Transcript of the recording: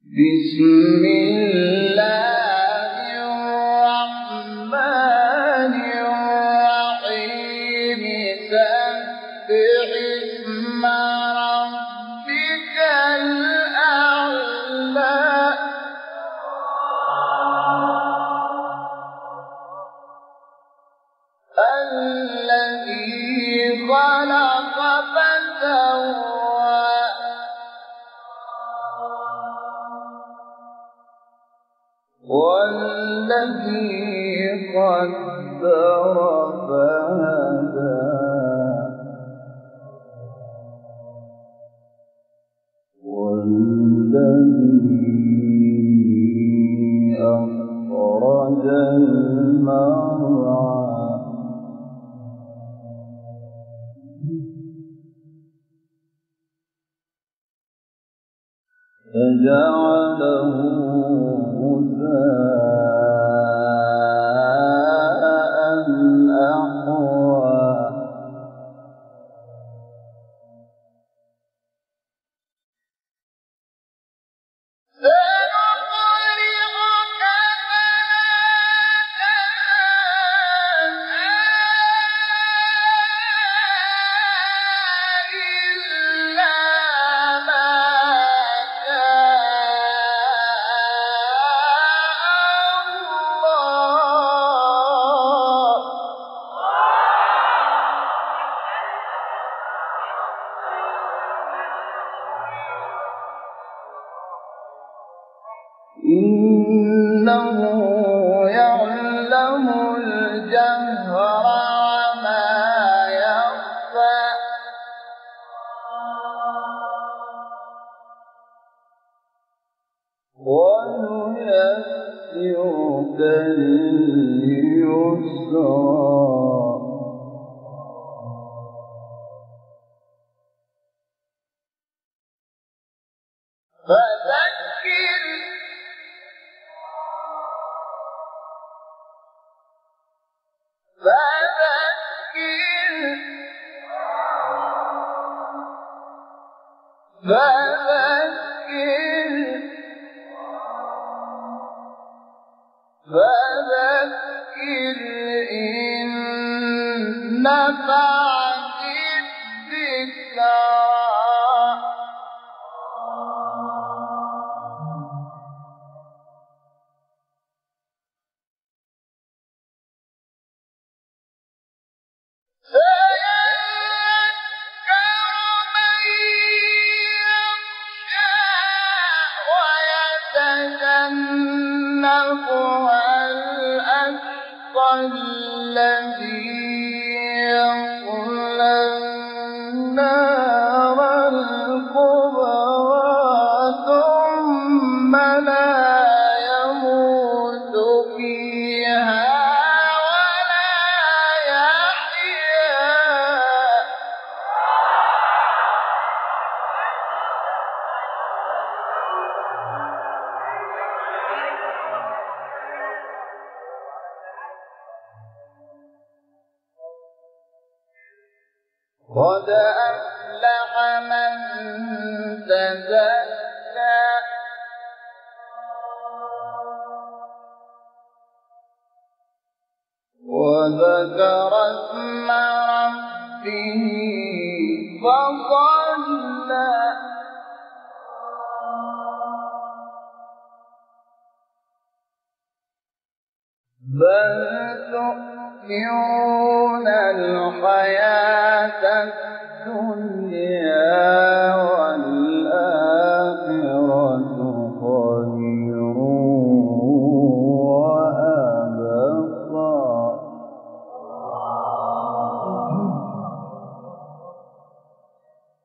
بسم الله الرحمن الرحيم سبح اسم ربك الأعلى الذي خلق فسوى والذي قدر فهدى والذي أخرج المرعى فجعله غثاء أحوى سنقرئك إنه يعلم الجهر وما يخفى ونيسرك لليسرى فذكر إن نفعت الذكرى ويتجنبها الأشقى الذي يصلى النار الكبرى ثم لا يموت فيها ولا يحيا قد أفلح من تزكى وذكر اسم ربه فصلى بل تؤثرون الحياة الدنيا